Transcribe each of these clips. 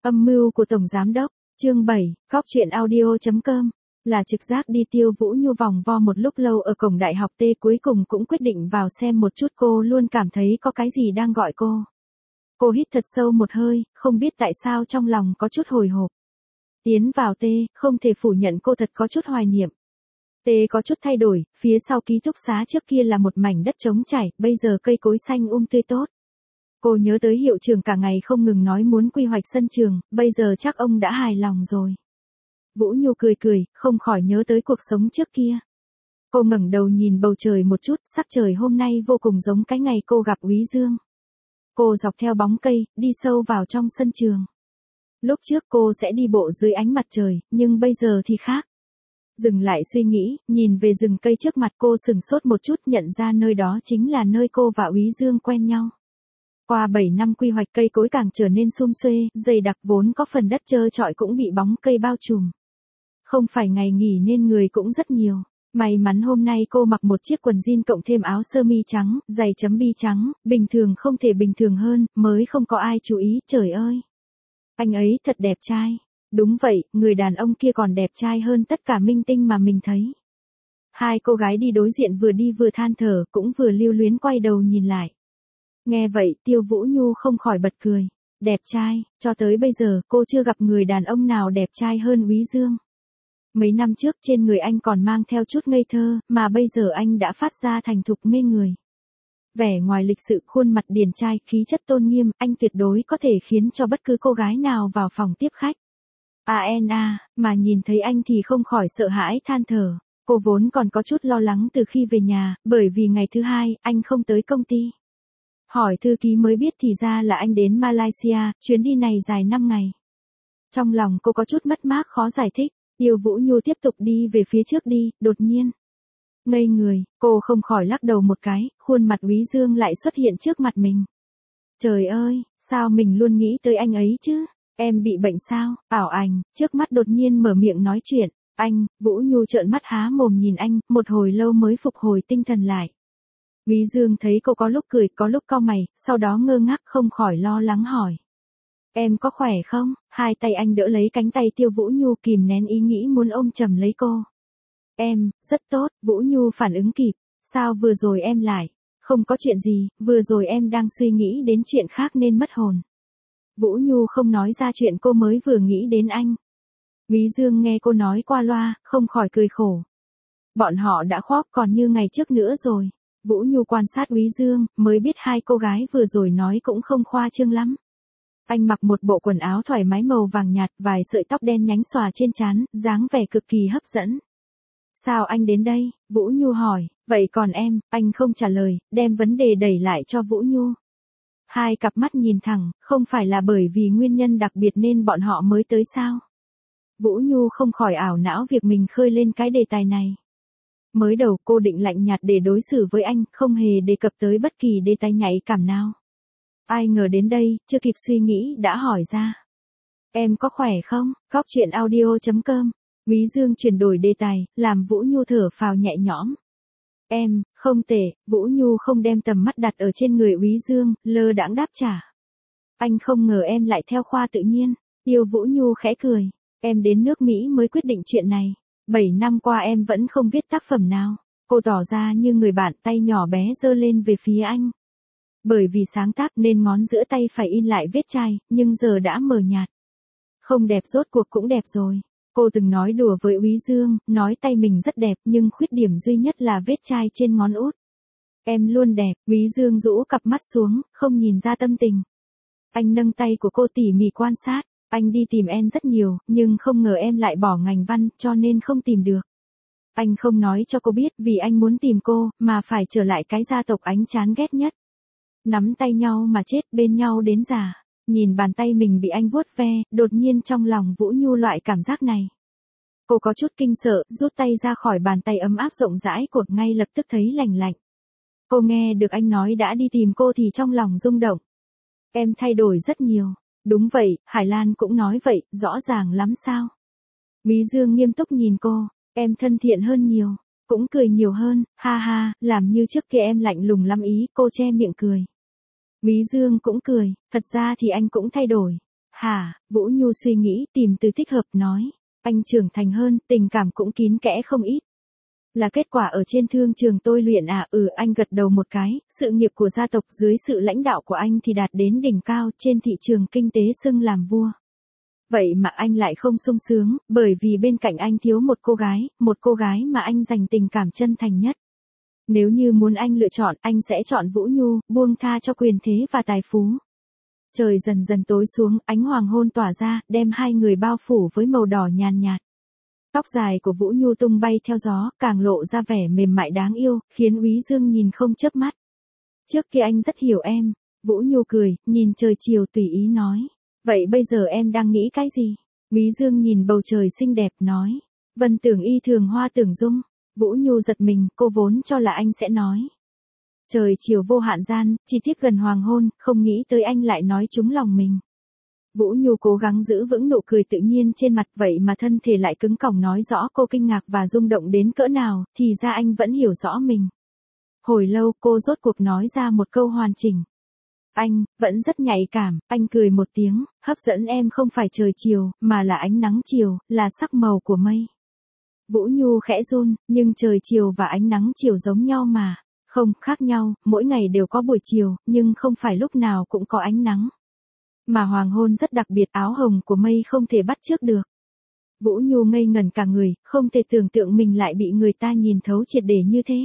Âm mưu của Tổng Giám Đốc, chương 7, Cóc truyện audio.com, là trực giác đi. Tiêu Vũ Nhu vòng vo một lúc lâu ở cổng đại học T, cuối cùng cũng quyết định vào xem một chút. Cô luôn cảm thấy có cái gì đang gọi cô. Cô hít thật sâu một hơi, không biết tại sao trong lòng có chút hồi hộp. Tiến vào T, không thể phủ nhận cô thật có chút hoài niệm. T có chút thay đổi, phía sau ký túc xá trước kia là một mảnh đất trống trải, bây giờ cây cối xanh tươi tốt. Cô nhớ tới hiệu trưởng cả ngày không ngừng nói muốn quy hoạch sân trường, bây giờ chắc ông đã hài lòng rồi. Vũ Nhu cười cười, không khỏi nhớ tới cuộc sống trước kia. Cô ngẩng đầu nhìn bầu trời một chút, sắc trời hôm nay vô cùng giống cái ngày cô gặp Úy Dương. Cô dọc theo bóng cây, đi sâu vào trong sân trường. Lúc trước cô sẽ đi bộ dưới ánh mặt trời, nhưng bây giờ thì khác. Dừng lại suy nghĩ, nhìn về rừng cây trước mặt, cô sừng sốt một chút, nhận ra nơi đó chính là nơi cô và Úy Dương quen nhau. Qua 7 năm quy hoạch, cây cối càng trở nên sum xuê, dày đặc, vốn có phần đất trơ trọi cũng bị bóng cây bao trùm. Không phải ngày nghỉ nên người cũng rất nhiều. May mắn hôm nay cô mặc một chiếc quần jean cộng thêm áo sơ mi trắng, giày chấm bi trắng, bình thường không thể bình thường hơn, mới không có ai chú ý. Trời ơi! Anh ấy thật đẹp trai. Đúng vậy, người đàn ông kia còn đẹp trai hơn tất cả minh tinh mà mình thấy. Hai cô gái đi đối diện vừa đi vừa than thở, cũng vừa lưu luyến quay đầu nhìn lại. Nghe vậy, Tiêu Vũ Nhu không khỏi bật cười. Đẹp trai, cho tới bây giờ, cô chưa gặp người đàn ông nào đẹp trai hơn Úy Dương. Mấy năm trước trên người anh còn mang theo chút ngây thơ, mà bây giờ anh đã phát ra thành thục mê người. Vẻ ngoài lịch sự, khuôn mặt điển trai, khí chất tôn nghiêm, anh tuyệt đối có thể khiến cho bất cứ cô gái nào vào phòng tiếp khách. Mà nhìn thấy anh thì không khỏi sợ hãi than thở. Cô vốn còn có chút lo lắng từ khi về nhà, bởi vì ngày thứ hai, anh không tới công ty. Hỏi thư ký mới biết thì ra là anh đến Malaysia, chuyến đi này dài 5 ngày. Trong lòng cô có chút mất mát khó giải thích. Tiêu Vũ Nhu tiếp tục đi về phía trước đi, đột nhiên. Ngây người, cô không khỏi lắc đầu một cái, khuôn mặt Úy Dương lại xuất hiện trước mặt mình. Trời ơi, sao mình luôn nghĩ tới anh ấy chứ? Em bị bệnh sao? Ảo ảnh, trước mắt đột nhiên mở miệng nói chuyện. Anh, Vũ Nhu trợn mắt há mồm nhìn anh, một hồi lâu mới phục hồi tinh thần lại. Úy Dương thấy cô có lúc cười, có lúc cau mày, sau đó ngơ ngác không khỏi lo lắng hỏi. Em có khỏe không? Hai tay anh đỡ lấy cánh tay Tiêu Vũ Nhu, kìm nén ý nghĩ muốn ôm chầm lấy cô. Em, rất tốt. Vũ Nhu phản ứng kịp. Sao vừa rồi em lại? Không có chuyện gì, vừa rồi em đang suy nghĩ đến chuyện khác nên mất hồn. Vũ Nhu không nói ra chuyện cô mới vừa nghĩ đến anh. Úy Dương nghe cô nói qua loa, không khỏi cười khổ. Bọn họ đã khóc còn như ngày trước nữa rồi. Vũ Nhu quan sát Úy Dương, mới biết hai cô gái vừa rồi nói cũng không khoa trương lắm. Anh mặc một bộ quần áo thoải mái màu vàng nhạt, vài sợi tóc đen nhánh xòa trên trán, dáng vẻ cực kỳ hấp dẫn. Sao anh đến đây? Vũ Nhu hỏi. Vậy còn em? Anh không trả lời, đem vấn đề đẩy lại cho Vũ Nhu. Hai cặp mắt nhìn thẳng, không phải là bởi vì nguyên nhân đặc biệt nên bọn họ mới tới sao? Vũ Nhu không khỏi ảo não việc mình khơi lên cái đề tài này. Mới đầu cô định lạnh nhạt để đối xử với anh, không hề đề cập tới bất kỳ đề tài nhạy cảm nào. Ai ngờ đến đây, chưa kịp suy nghĩ đã hỏi ra. Em có khỏe không? Cóc truyện audio.com. Úy Dương chuyển đổi đề tài, làm Vũ Nhu thở phào nhẹ nhõm. Em, không tệ. Vũ Nhu không đem tầm mắt đặt ở trên người Úy Dương, lơ đãng đáp trả. Anh không ngờ em lại theo khoa tự nhiên. Tiêu Vũ Nhu khẽ cười. Em đến nước Mỹ mới quyết định chuyện này. 7 năm qua em vẫn không viết tác phẩm nào. Cô tỏ ra như người bạn, tay nhỏ bé giơ lên về phía anh. Bởi vì sáng tác nên ngón giữa tay phải in lại vết chai, nhưng giờ đã mờ nhạt. Không đẹp rốt cuộc cũng đẹp rồi. Cô từng nói đùa với Úy Dương, nói tay mình rất đẹp nhưng khuyết điểm duy nhất là vết chai trên ngón út. Em luôn đẹp. Úy Dương rũ cặp mắt xuống, không nhìn ra tâm tình. Anh nâng tay của cô tỉ mỉ quan sát. Anh đi tìm em rất nhiều, nhưng không ngờ em lại bỏ ngành văn, cho nên không tìm được. Anh không nói cho cô biết vì anh muốn tìm cô, mà phải trở lại cái gia tộc anh chán ghét nhất. Nắm tay nhau mà chết, bên nhau đến già. Nhìn bàn tay mình bị anh vuốt ve, đột nhiên trong lòng Vũ Nhu loại cảm giác này. Cô có chút kinh sợ, rút tay ra khỏi bàn tay ấm áp rộng rãi của, ngay lập tức thấy lành lạnh. Cô nghe được anh nói đã đi tìm cô thì trong lòng rung động. Em thay đổi rất nhiều. Đúng vậy, Hải Lan cũng nói vậy, rõ ràng lắm sao. Úy Dương nghiêm túc nhìn cô. Em thân thiện hơn nhiều, cũng cười nhiều hơn, ha ha, làm như trước kia em lạnh lùng lắm ý. Cô che miệng cười. Úy Dương cũng cười, thật ra thì anh cũng thay đổi. Hả, Vũ Nhu suy nghĩ tìm từ thích hợp nói. Anh trưởng thành hơn, tình cảm cũng kín kẽ không ít. Là kết quả ở trên thương trường tôi luyện à? Anh gật đầu một cái, sự nghiệp của gia tộc dưới sự lãnh đạo của anh thì đạt đến đỉnh cao, trên thị trường kinh tế xưng làm vua. Vậy mà anh lại không sung sướng, bởi vì bên cạnh anh thiếu một cô gái mà anh dành tình cảm chân thành nhất. Nếu như muốn anh lựa chọn, anh sẽ chọn Vũ Nhu, buông tha cho quyền thế và tài phú. Trời dần dần tối xuống, ánh hoàng hôn tỏa ra, đem hai người bao phủ với màu đỏ nhàn nhạt. Tóc dài của Vũ Nhu tung bay theo gió, càng lộ ra vẻ mềm mại đáng yêu, khiến Úy Dương nhìn không chớp mắt. Trước kia anh rất hiểu em. Vũ Nhu cười, nhìn trời chiều tùy ý nói. Vậy bây giờ em đang nghĩ cái gì? Úy Dương nhìn bầu trời xinh đẹp nói. Vân tưởng y thường hoa tưởng dung. Vũ Nhu giật mình, cô vốn cho là anh sẽ nói. Trời chiều vô hạn gian, chi tiết gần hoàng hôn, không nghĩ tới anh lại nói trúng lòng mình. Vũ Nhu cố gắng giữ vững nụ cười tự nhiên trên mặt, vậy mà thân thể lại cứng cỏng nói rõ cô kinh ngạc và rung động đến cỡ nào, thì ra anh vẫn hiểu rõ mình. Hồi lâu cô rốt cuộc nói ra một câu hoàn chỉnh. Anh, vẫn rất nhạy cảm, anh cười một tiếng, hấp dẫn em không phải trời chiều, mà là ánh nắng chiều, là sắc màu của mây. Vũ Nhu khẽ run, nhưng trời chiều và ánh nắng chiều giống nhau mà. Không, khác nhau, mỗi ngày đều có buổi chiều, nhưng không phải lúc nào cũng có ánh nắng. Mà hoàng hôn rất đặc biệt, áo hồng của mây không thể bắt chước được. Vũ Nhu ngây ngẩn cả người, không thể tưởng tượng mình lại bị người ta nhìn thấu triệt để như thế.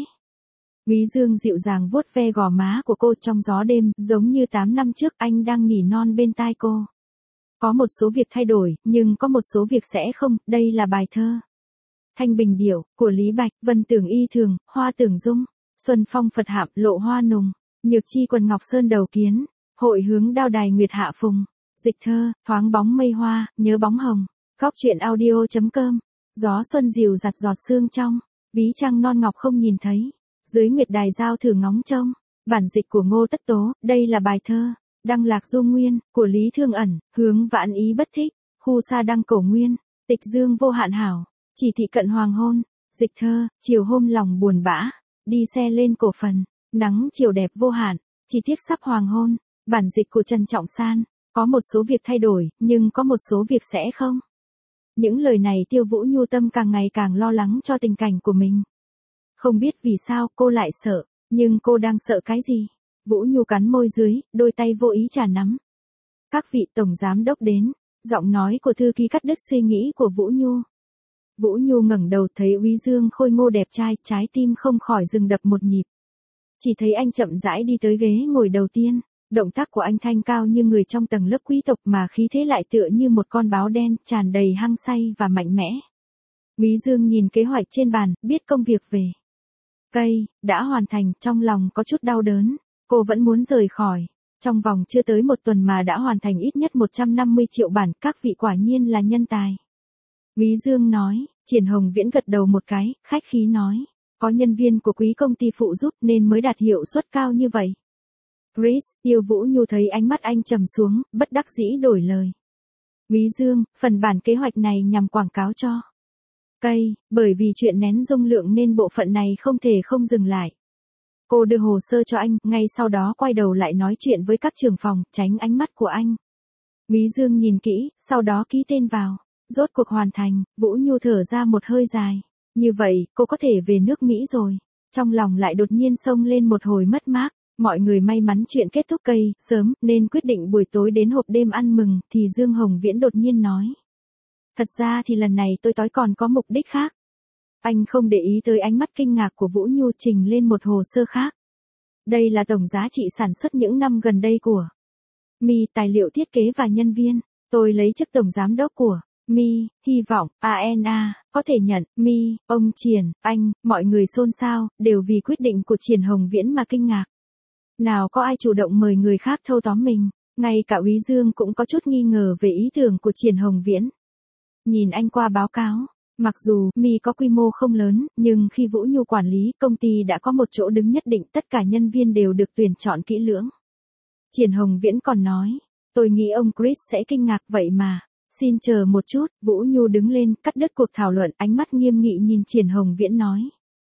Úy Dương dịu dàng vuốt ve gò má của cô trong gió đêm, giống như 8 năm trước anh đang nỉ non bên tai cô. Có một số việc thay đổi, nhưng có một số việc sẽ không, đây là bài thơ. Thanh Bình Điểu, của Lý Bạch, Vân tưởng y thường, hoa tưởng dung, xuân phong Phật hạm, lộ hoa nùng, nhược chi quần ngọc sơn đầu kiến, hội hướng đao đài nguyệt hạ phùng, dịch thơ, thoáng bóng mây hoa, nhớ bóng hồng, góc truyện audio.com, gió xuân dịu giặt giọt sương trong, ví trăng non ngọc không nhìn thấy, dưới nguyệt đài giao thử ngóng trông, bản dịch của Ngô Tất Tố, đây là bài thơ, đăng lạc du nguyên, của Lý Thương Ẩn, hướng vãn ý bất thích, khu sa đăng cổ nguyên, tịch dương vô hạn hảo, chỉ thị cận hoàng hôn, dịch thơ, chiều hôm lòng buồn bã, đi xe lên cổ phần, nắng chiều đẹp vô hạn, chỉ tiếc sắp hoàng hôn, bản dịch của Trần Trọng San, có một số việc thay đổi, nhưng có một số việc sẽ không. Những lời này Tiêu Vũ Nhu tâm càng ngày càng lo lắng cho tình cảnh của mình. Không biết vì sao cô lại sợ, nhưng cô đang sợ cái gì? Vũ Nhu cắn môi dưới, đôi tay vô ý chà nắm. Các vị tổng giám đốc đến, giọng nói của thư ký cắt đứt suy nghĩ của Vũ Nhu. Vũ Nhu ngẩng đầu thấy Úy Dương khôi ngô đẹp trai, trái tim không khỏi dừng đập một nhịp. Chỉ thấy anh chậm rãi đi tới ghế ngồi đầu tiên, động tác của anh thanh cao như người trong tầng lớp quý tộc mà khí thế lại tựa như một con báo đen, tràn đầy hăng say và mạnh mẽ. Úy Dương nhìn kế hoạch trên bàn, biết công việc về cây đã hoàn thành, trong lòng có chút đau đớn, cô vẫn muốn rời khỏi. Trong vòng chưa tới một tuần mà đã hoàn thành ít nhất 150 triệu bản, các vị quả nhiên là nhân tài. Úy Dương nói, Triển Hồng Viễn gật đầu một cái, khách khí nói, có nhân viên của quý công ty phụ giúp nên mới đạt hiệu suất cao như vậy. Chris, Tiêu Vũ Nhu thấy ánh mắt anh trầm xuống, bất đắc dĩ đổi lời. Úy Dương, phần bản kế hoạch này nhằm quảng cáo cho cây, bởi vì chuyện nén dung lượng nên bộ phận này không thể không dừng lại. Cô đưa hồ sơ cho anh, ngay sau đó quay đầu lại nói chuyện với các trưởng phòng, tránh ánh mắt của anh. Úy Dương nhìn kỹ, sau đó ký tên vào. Rốt cuộc hoàn thành, Vũ Nhu thở ra một hơi dài. Như vậy, cô có thể về nước Mỹ rồi. Trong lòng lại đột nhiên xông lên một hồi mất mát. Mọi người may mắn chuyện kết thúc cây, sớm, nên quyết định buổi tối đến hộp đêm ăn mừng, thì Dương Hồng Viễn đột nhiên nói. Thật ra thì lần này tôi tối còn có mục đích khác. Anh không để ý tới ánh mắt kinh ngạc của Vũ Nhu, trình lên một hồ sơ khác. Đây là tổng giá trị sản xuất những năm gần đây của Mi, tài liệu thiết kế và nhân viên. Tôi lấy chức tổng giám đốc của Mi, hy vọng, ANA, có thể nhận, Mi, ông Triển, anh, mọi người xôn xao, đều vì quyết định của Triển Hồng Viễn mà kinh ngạc. Nào có ai chủ động mời người khác thâu tóm mình, ngay cả Úy Dương cũng có chút nghi ngờ về ý tưởng của Triển Hồng Viễn. Nhìn anh qua báo cáo, mặc dù Mi có quy mô không lớn, nhưng khi Vũ Nhu quản lý, công ty đã có một chỗ đứng nhất định, tất cả nhân viên đều được tuyển chọn kỹ lưỡng. Triển Hồng Viễn còn nói, tôi nghĩ ông Chris sẽ kinh ngạc vậy mà. Xin chờ một chút, Vũ Nhu đứng lên, cắt đứt cuộc thảo luận, ánh mắt nghiêm nghị nhìn Triển Hồng Viễn nói.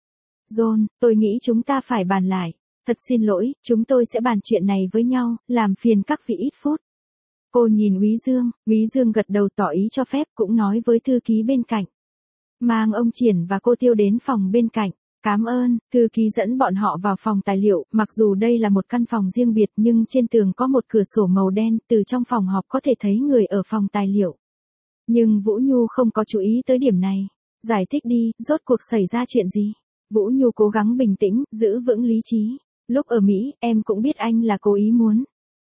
John, tôi nghĩ chúng ta phải bàn lại. Thật xin lỗi, chúng tôi sẽ bàn chuyện này với nhau, làm phiền các vị ít phút. Cô nhìn Úy Dương gật đầu tỏ ý cho phép, cũng nói với thư ký bên cạnh. Mang ông Triển và cô Tiêu đến phòng bên cạnh. Cảm ơn, thư ký dẫn bọn họ vào phòng tài liệu, mặc dù đây là một căn phòng riêng biệt nhưng trên tường có một cửa sổ màu đen, từ trong phòng họp có thể thấy người ở phòng tài liệu. Nhưng Vũ Nhu không có chú ý tới điểm này. Giải thích đi, rốt cuộc xảy ra chuyện gì? Vũ Nhu cố gắng bình tĩnh, giữ vững lý trí. Lúc ở Mỹ, em cũng biết anh là cố ý muốn.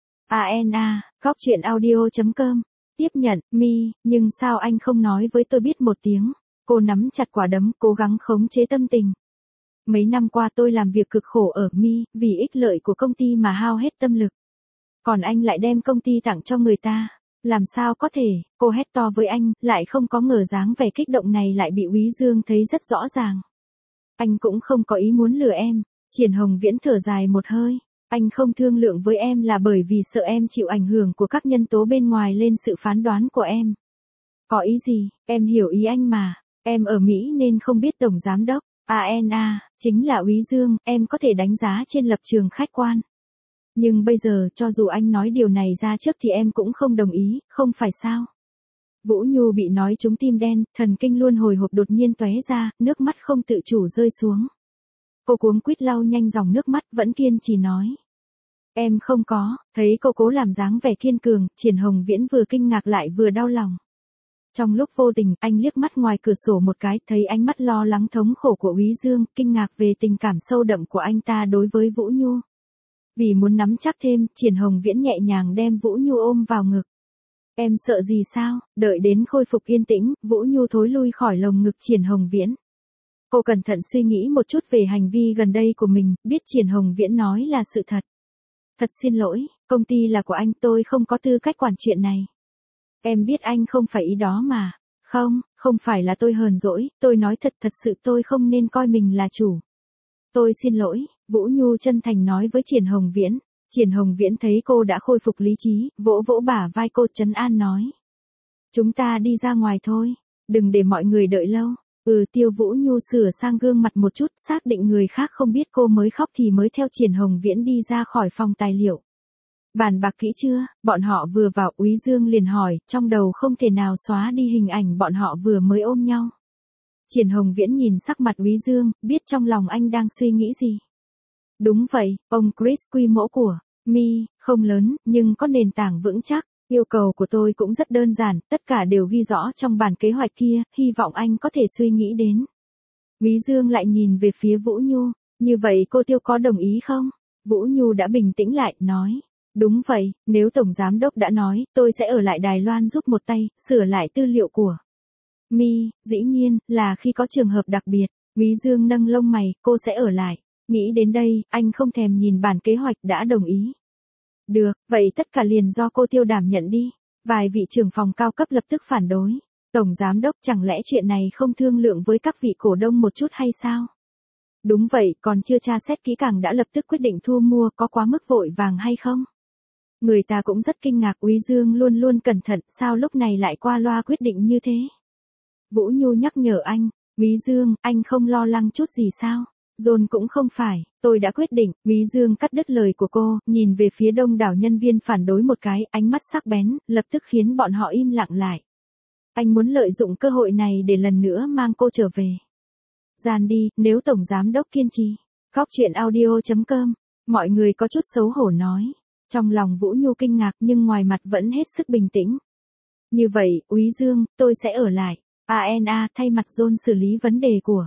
ANA, goctruyện.audio.com. Tiếp nhận, Mi, nhưng sao anh không nói với tôi biết một tiếng? Cô nắm chặt quả đấm, cố gắng khống chế tâm tình. Mấy năm qua tôi làm việc cực khổ ở Mi, vì ích lợi của công ty mà hao hết tâm lực. Còn anh lại đem công ty tặng cho người ta. Làm sao có thể, cô hét to với anh, lại không có ngờ dáng vẻ kích động này lại bị Úy Dương thấy rất rõ ràng. Anh cũng không có ý muốn lừa em. Triển Hồng Viễn thở dài một hơi. Anh không thương lượng với em là bởi vì sợ em chịu ảnh hưởng của các nhân tố bên ngoài lên sự phán đoán của em. Có ý gì, em hiểu ý anh mà. Em ở Mỹ nên không biết tổng giám đốc. ANA, chính là Úy Dương, em có thể đánh giá trên lập trường khách quan. Nhưng bây giờ, cho dù anh nói điều này ra trước thì em cũng không đồng ý, không phải sao? Vũ Nhu bị nói trúng tim đen, thần kinh luôn hồi hộp đột nhiên tóe ra, nước mắt không tự chủ rơi xuống. Cô cuống quýt lau nhanh dòng nước mắt, vẫn kiên trì nói. Em không có, thấy cô cố làm dáng vẻ kiên cường, Triển Hồng Viễn vừa kinh ngạc lại vừa đau lòng. Trong lúc vô tình, anh liếc mắt ngoài cửa sổ một cái, thấy ánh mắt lo lắng thống khổ của Úy Dương, kinh ngạc về tình cảm sâu đậm của anh ta đối với Vũ Nhu. Vì muốn nắm chắc thêm, Triển Hồng Viễn nhẹ nhàng đem Vũ Nhu ôm vào ngực. Em sợ gì sao? Đợi đến khôi phục yên tĩnh, Vũ Nhu thối lui khỏi lồng ngực Triển Hồng Viễn. Cô cẩn thận suy nghĩ một chút về hành vi gần đây của mình, biết Triển Hồng Viễn nói là sự thật. Thật xin lỗi, công ty là của anh, tôi không có tư cách quản chuyện này. Em biết anh không phải ý đó mà. Không phải là tôi hờn dỗi, tôi nói thật sự tôi không nên coi mình là chủ. Tôi xin lỗi, Vũ Nhu chân thành nói với Triển Hồng Viễn. Triển Hồng Viễn thấy cô đã khôi phục lý trí, vỗ vỗ bả vai cô trấn an nói. Chúng ta đi ra ngoài thôi, đừng để mọi người đợi lâu. Tiêu Vũ Nhu sửa sang gương mặt một chút, xác định người khác không biết cô mới khóc thì mới theo Triển Hồng Viễn đi ra khỏi phòng tài liệu. Bàn bạc kỹ chưa? Bọn họ vừa vào, Úy Dương liền hỏi, trong đầu không thể nào xóa đi hình ảnh bọn họ vừa mới ôm nhau. Triển Hồng Viễn nhìn sắc mặt Úy Dương, biết trong lòng anh đang suy nghĩ gì. Đúng vậy, ông Chris, quy mô của Mi không lớn, nhưng có nền tảng vững chắc. Yêu cầu của tôi cũng rất đơn giản, tất cả đều ghi rõ trong bản kế hoạch kia, hy vọng anh có thể suy nghĩ đến. Úy Dương lại nhìn về phía Vũ Nhu, như vậy cô Tiêu có đồng ý không? Vũ Nhu đã bình tĩnh lại, nói. Đúng vậy, nếu Tổng Giám Đốc đã nói, tôi sẽ ở lại Đài Loan giúp một tay, sửa lại tư liệu của Mi, dĩ nhiên, là khi có trường hợp đặc biệt. Úy Dương nâng lông mày, cô sẽ ở lại. Nghĩ đến đây, anh không thèm nhìn bản kế hoạch đã đồng ý. Được, vậy tất cả liền do cô Tiêu đảm nhận đi. Vài vị trưởng phòng cao cấp lập tức phản đối. Tổng Giám Đốc, chẳng lẽ chuyện này không thương lượng với các vị cổ đông một chút hay sao? Đúng vậy, còn chưa tra xét kỹ càng đã lập tức quyết định thu mua, có quá mức vội vàng hay không? Người ta cũng rất kinh ngạc, Úy Dương luôn luôn cẩn thận, sao lúc này lại qua loa quyết định như thế? Vũ Nhu nhắc nhở anh, Úy Dương, anh không lo lắng chút gì sao? John cũng không phải, tôi đã quyết định. Úy Dương cắt đứt lời của cô, nhìn về phía đông đảo nhân viên phản đối một cái, ánh mắt sắc bén, lập tức khiến bọn họ im lặng lại. Anh muốn lợi dụng cơ hội này để lần nữa mang cô trở về. Gian đi, nếu Tổng Giám Đốc kiên trì. Goctruyện.audio.com. Mọi người có chút xấu hổ nói. Trong lòng Vũ Nhu kinh ngạc nhưng ngoài mặt vẫn hết sức bình tĩnh. Như vậy, Úy Dương, tôi sẽ ở lại. ANA thay mặt John xử lý vấn đề của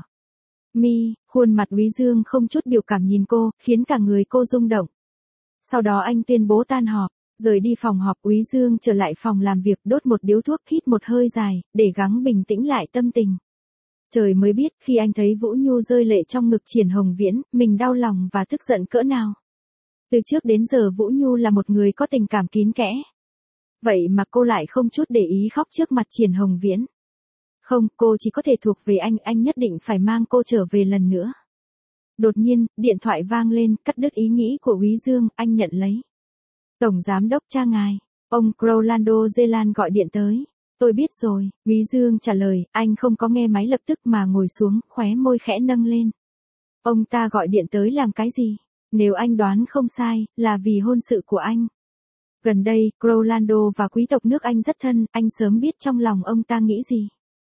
Mi. Khuôn mặt Úy Dương không chút biểu cảm nhìn cô, khiến cả người cô rung động. Sau đó anh tuyên bố tan họp, rời đi phòng họp. Úy Dương trở lại phòng làm việc, đốt một điếu thuốc, hít một hơi dài, để gắng bình tĩnh lại tâm tình. Trời mới biết, khi anh thấy Vũ Nhu rơi lệ trong ngực Triển Hồng Viễn, mình đau lòng và tức giận cỡ nào. Từ trước đến giờ Vũ Nhu là một người có tình cảm kín kẽ. Vậy mà cô lại không chút để ý khóc trước mặt Triển Hồng Viễn. Không, cô chỉ có thể thuộc về anh nhất định phải mang cô trở về lần nữa. Đột nhiên, điện thoại vang lên, cắt đứt ý nghĩ của Úy Dương, anh nhận lấy. Tổng Giám Đốc cha ngài, ông Rolando Zeland gọi điện tới. Tôi biết rồi, Úy Dương trả lời, anh không có nghe máy lập tức mà ngồi xuống, khóe môi khẽ nâng lên. Ông ta gọi điện tới làm cái gì? Nếu anh đoán không sai, là vì hôn sự của anh. Gần đây, Rolando và quý tộc nước Anh rất thân, anh sớm biết trong lòng ông ta nghĩ gì.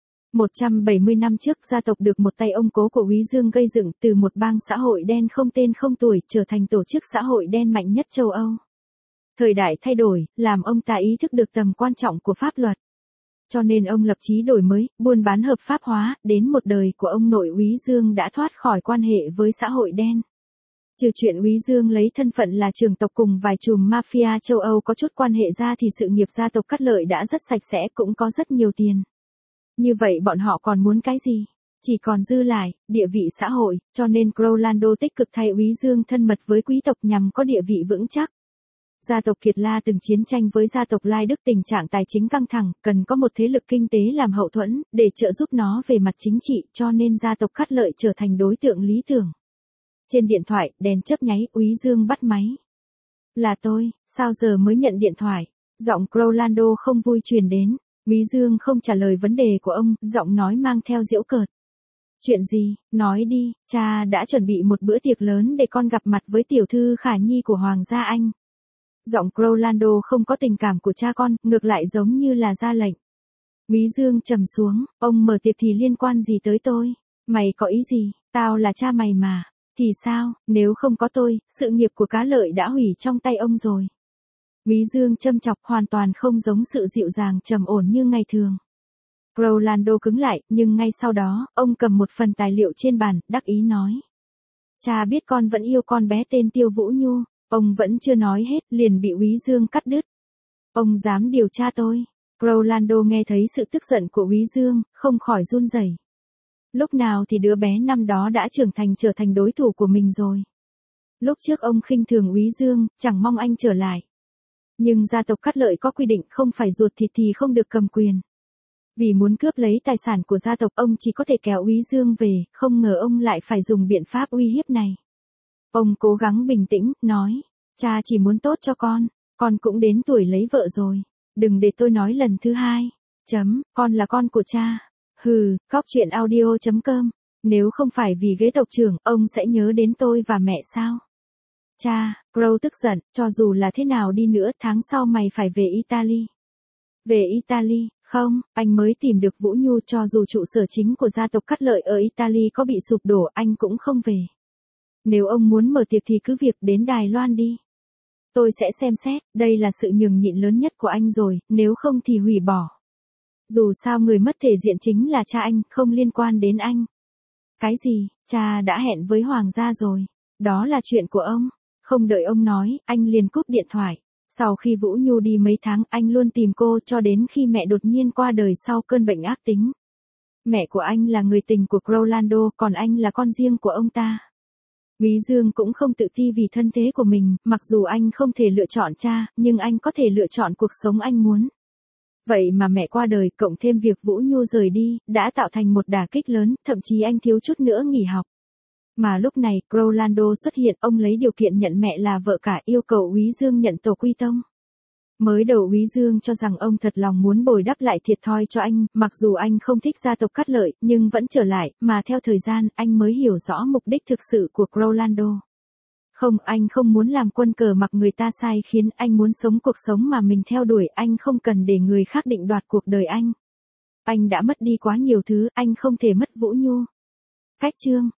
170 năm trước, gia tộc được một tay ông cố của Quý Dương gây dựng từ một bang xã hội đen không tên không tuổi trở thành tổ chức xã hội đen mạnh nhất châu Âu. Thời đại thay đổi, làm ông ta ý thức được tầm quan trọng của pháp luật. Cho nên ông lập chí đổi mới, buôn bán hợp pháp hóa, đến một đời của ông nội Quý Dương đã thoát khỏi quan hệ với xã hội đen. Trừ chuyện Quý Dương lấy thân phận là trưởng tộc cùng vài chùm mafia châu Âu có chút quan hệ ra thì sự nghiệp gia tộc Cát Lợi đã rất sạch sẽ, cũng có rất nhiều tiền. Như vậy bọn họ còn muốn cái gì? Chỉ còn dư lại địa vị xã hội, cho nên Rolando tích cực thay Quý Dương thân mật với quý tộc nhằm có địa vị vững chắc. Gia tộc Kiệt La từng chiến tranh với gia tộc Lai Đức, tình trạng tài chính căng thẳng, cần có một thế lực kinh tế làm hậu thuẫn, để trợ giúp nó về mặt chính trị, cho nên gia tộc Cát Lợi trở thành đối tượng lý tưởng. Trên điện thoại, đèn chớp nháy, Quý Dương bắt máy. Là tôi, sao giờ mới nhận điện thoại? Giọng Rolando không vui truyền đến. Quý Dương không trả lời vấn đề của ông, giọng nói mang theo giễu cợt. Chuyện gì, nói đi, cha đã chuẩn bị một bữa tiệc lớn để con gặp mặt với tiểu thư Khả Nhi của Hoàng gia Anh. Giọng Rolando không có tình cảm của cha con, ngược lại giống như là ra lệnh. Quý Dương trầm xuống, ông mở tiệc thì liên quan gì tới tôi? Mày có ý gì, tao là cha mày mà. Thì sao, nếu không có tôi, sự nghiệp của Cá Lợi đã hủy trong tay ông rồi. Quý Dương châm chọc, hoàn toàn không giống sự dịu dàng trầm ổn như ngày thường. Rolando cứng lại, nhưng ngay sau đó, ông cầm một phần tài liệu trên bàn, đắc ý nói. Cha biết con vẫn yêu con bé tên Tiêu Vũ Nhu. Ông vẫn chưa nói hết, liền bị Quý Dương cắt đứt. Ông dám điều tra tôi. Rolando nghe thấy sự tức giận của Quý Dương, không khỏi run rẩy. Lúc nào thì đứa bé năm đó đã trưởng thành trở thành đối thủ của mình rồi. Lúc trước ông khinh thường Quý Dương, chẳng mong anh trở lại. Nhưng gia tộc Cát Lợi có quy định không phải ruột thịt thì không được cầm quyền. Vì muốn cướp lấy tài sản của gia tộc, ông chỉ có thể kéo Quý Dương về, không ngờ ông lại phải dùng biện pháp uy hiếp này. Ông cố gắng bình tĩnh, nói, cha chỉ muốn tốt cho con cũng đến tuổi lấy vợ rồi. Đừng để tôi nói lần thứ hai. Con là con của cha. Hừ, coctruyện.audio.com. Nếu không phải vì ghế tộc trưởng, ông sẽ nhớ đến tôi và mẹ sao? Cha, Crow tức giận, cho dù là thế nào đi nữa, tháng sau mày phải về Italy. Về Italy, không, anh mới tìm được Vũ Nhu, cho dù trụ sở chính của gia tộc Cát Lợi ở Italy có bị sụp đổ, anh cũng không về. Nếu ông muốn mở tiệc thì cứ việc đến Đài Loan đi. Tôi sẽ xem xét, đây là sự nhường nhịn lớn nhất của anh rồi, nếu không thì hủy bỏ. Dù sao người mất thể diện chính là cha anh, không liên quan đến anh. Cái gì, cha đã hẹn với Hoàng gia rồi. Đó là chuyện của ông. Không đợi ông nói, anh liền cúp điện thoại. Sau khi Vũ Nhu đi mấy tháng, anh luôn tìm cô cho đến khi mẹ đột nhiên qua đời sau cơn bệnh ác tính. Mẹ của anh là người tình của Rolando, còn anh là con riêng của ông ta. Quý Dương cũng không tự ti vì thân thế của mình, mặc dù anh không thể lựa chọn cha, nhưng anh có thể lựa chọn cuộc sống anh muốn. Vậy mà mẹ qua đời, cộng thêm việc Vũ Nhu rời đi, đã tạo thành một đả kích lớn, thậm chí anh thiếu chút nữa nghỉ học. Mà lúc này, Rolando xuất hiện, ông lấy điều kiện nhận mẹ là vợ cả, yêu cầu Quý Dương nhận tổ quy tông. Mới đầu Quý Dương cho rằng ông thật lòng muốn bồi đắp lại thiệt thòi cho anh, mặc dù anh không thích gia tộc Cát Lợi, nhưng vẫn trở lại, mà theo thời gian, anh mới hiểu rõ mục đích thực sự của Rolando. Không, anh không muốn làm quân cờ mặc người ta sai khiến, anh muốn sống cuộc sống mà mình theo đuổi, anh không cần để người khác định đoạt cuộc đời anh. Anh đã mất đi quá nhiều thứ, anh không thể mất Vũ Nhu. Cách chương